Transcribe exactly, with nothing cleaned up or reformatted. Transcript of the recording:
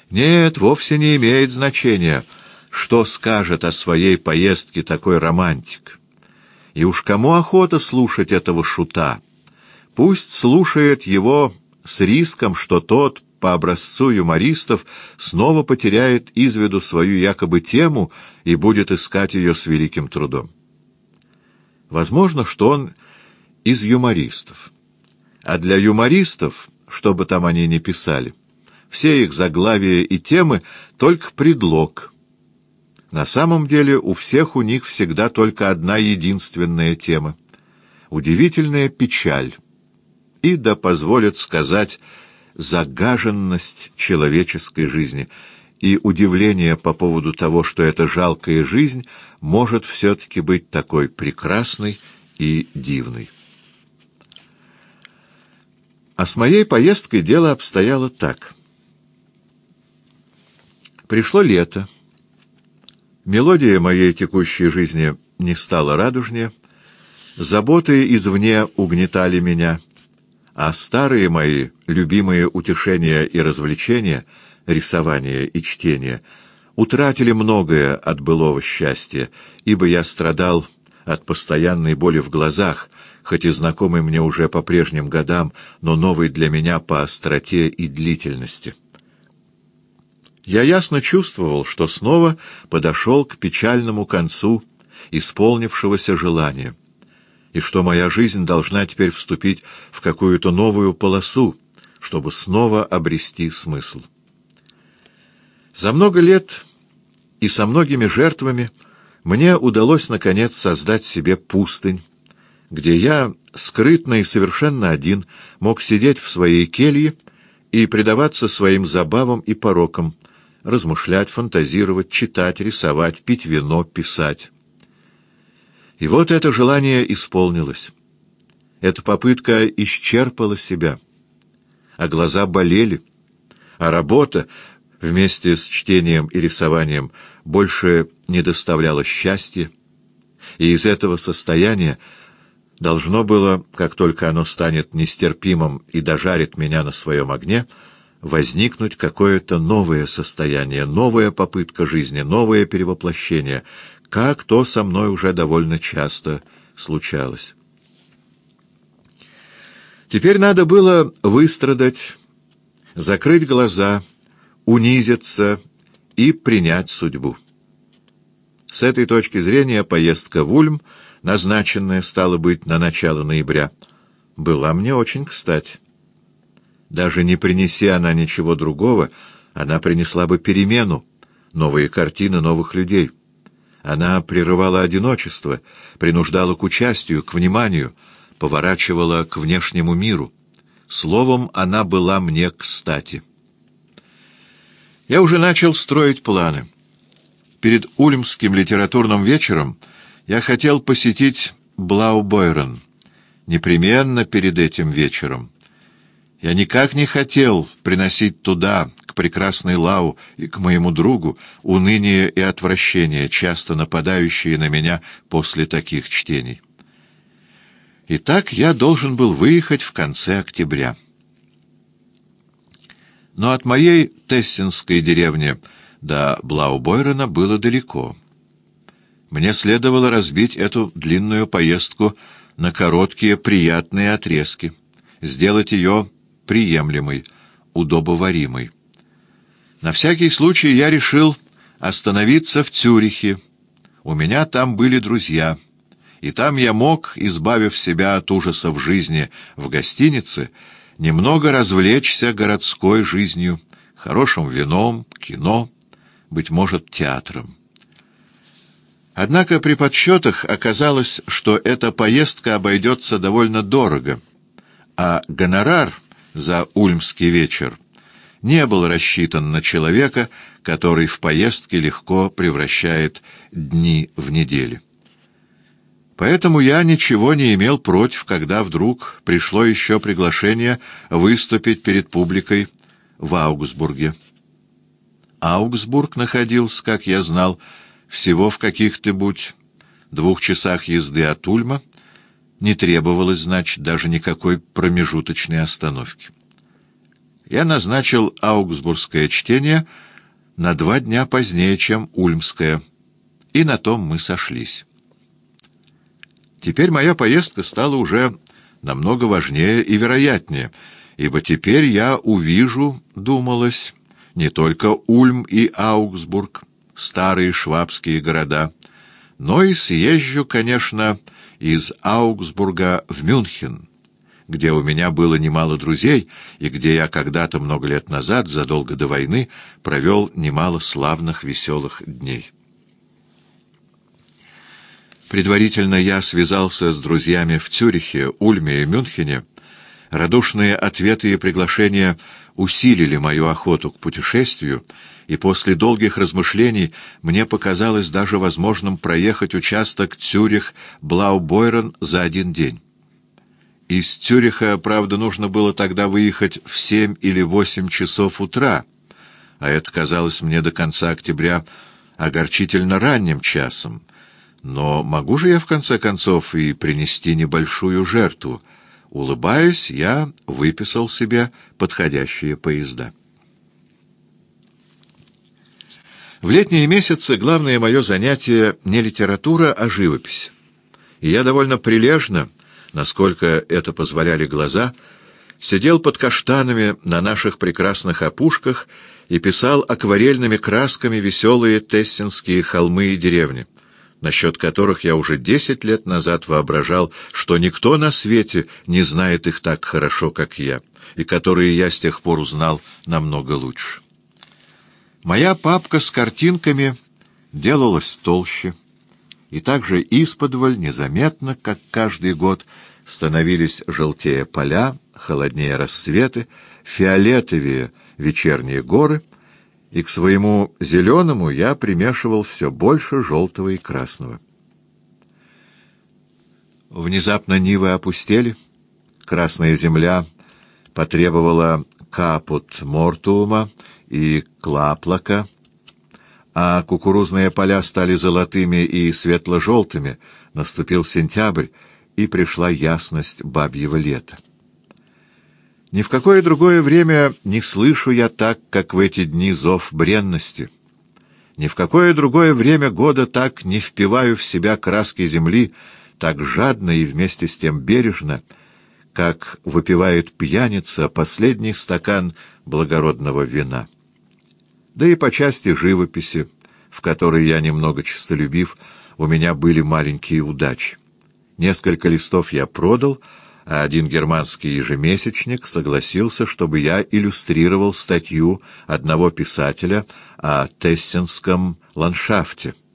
Нет, вовсе не имеет значения, что скажет о своей поездке такой романтик. И уж кому охота слушать этого шута, пусть слушает его с риском, что тот, по образцу юмористов, снова потеряет из виду свою якобы тему и будет искать ее с великим трудом. Возможно, что он из юмористов. А для юмористов, что бы там они ни писали, все их заглавия и темы — только предлог. На самом деле у всех у них всегда только одна единственная тема — удивительная печаль и, да позволят сказать, загаженность человеческой жизни и удивление по поводу того, что эта жалкая жизнь может все-таки быть такой прекрасной и дивной. А с моей поездкой дело обстояло так. Пришло лето. Мелодия моей текущей жизни не стала радужнее, заботы извне угнетали меня, а старые мои любимые утешения и развлечения, рисование и чтение, утратили многое от былого счастья, ибо я страдал от постоянной боли в глазах, хоть и знакомый мне уже по прежним годам, но новый для меня по остроте и длительности. Я ясно чувствовал, что снова подошел к печальному концу исполнившегося желания, и что моя жизнь должна теперь вступить в какую-то новую полосу, чтобы снова обрести смысл. За много лет и со многими жертвами мне удалось, наконец, создать себе пустынь, где я, скрытно и совершенно один, мог сидеть в своей келье и предаваться своим забавам и порокам, размышлять, фантазировать, читать, рисовать, пить вино, писать. И вот это желание исполнилось. Эта попытка исчерпала себя, а глаза болели, а работа вместе с чтением и рисованием больше не доставляла счастья, и из этого состояния должно было, как только оно станет нестерпимым и дожарит меня на своем огне, возникнуть какое-то новое состояние, новая попытка жизни, новое перевоплощение, как то со мной уже довольно часто случалось. Теперь надо было выстрадать, закрыть глаза, унизиться и принять судьбу. С этой точки зрения поездка в Ульм, назначенная, стало быть, на начало ноября, была мне очень кстати. Даже не принеси она ничего другого, она принесла бы перемену, новые картины новых людей. Она прерывала одиночество, принуждала к участию, к вниманию, поворачивала к внешнему миру. Словом, она была мне кстати. Я уже начал строить планы. Перед Ульмским литературным вечером я хотел посетить Блаубойрен. Непременно перед этим вечером. Я никак не хотел приносить туда, к прекрасной Лау и к моему другу, уныние и отвращение, часто нападающие на меня после таких чтений. Итак, я должен был выехать в конце октября. Но от моей тессинской деревни до Блаубойрена было далеко. Мне следовало разбить эту длинную поездку на короткие приятные отрезки, сделать ее приемлемой, удобоваримой. На всякий случай я решил остановиться в Цюрихе. У меня там были друзья, и там я мог, избавив себя от ужасов жизни в гостинице, немного развлечься городской жизнью, хорошим вином, кино, быть может, театром. Однако при подсчетах оказалось, что эта поездка обойдется довольно дорого, а гонорар за ульмский вечер не был рассчитан на человека, который в поездке легко превращает дни в недели. Поэтому я ничего не имел против, когда вдруг пришло еще приглашение выступить перед публикой в Аугсбурге. Аугсбург находился, как я знал, всего в каких-нибудь двух часах езды от Ульма, не требовалось, значит, даже никакой промежуточной остановки. я назначил аугсбургское чтение на два дня позднее, чем ульмское, и на том мы сошлись. Теперь моя поездка стала уже намного важнее и вероятнее, ибо теперь я увижу, думалось, не только Ульм и Аугсбург, старые швабские города, но и съезжу, конечно, из Аугсбурга в Мюнхен, где у меня было немало друзей и где я когда-то много лет назад, задолго до войны, провел немало славных веселых дней. Предварительно я связался с друзьями в Цюрихе, Ульме и Мюнхене. Радушные ответы и приглашения усилили мою охоту к путешествию, и после долгих размышлений мне показалось даже возможным проехать участок Цюрих-Блаубойрен за один день. Из Цюриха, правда, нужно было тогда выехать в семь или восемь часов утра, а это казалось мне до конца октября огорчительно ранним часом. Но могу же я, в конце концов, и принести небольшую жертву. Улыбаясь, я выписал себе подходящие поезда. В летние месяцы главное мое занятие не литература, а живопись. И я довольно прилежно, насколько это позволяли глаза, сидел под каштанами на наших прекрасных опушках и писал акварельными красками веселые тессинские холмы и деревни, насчет которых я уже десять лет назад воображал, что никто на свете не знает их так хорошо, как я, и которые я с тех пор узнал намного лучше. Моя папка с картинками делалась толще, и также исподволь, незаметно, как каждый год, становились желтее поля, холоднее рассветы, фиолетовее вечерние горы, и к своему зеленому я примешивал все больше желтого и красного. Внезапно нивы опустели, красная земля потребовала капут мортуума и клаплака, а кукурузные поля стали золотыми и светло-желтыми, наступил сентябрь, и пришла ясность бабьего лета. Ни в какое другое время не слышу я так, как в эти дни, зов бренности. Ни в какое другое время года так не впиваю в себя краски земли, так жадно и вместе с тем бережно, как выпивает пьяница последний стакан благородного вина. Да и по части живописи, в которой я немного честолюбив, у меня были маленькие удачи. Несколько листов я продал, а один германский ежемесячник согласился, чтобы я иллюстрировал статью одного писателя о тессенском ландшафте.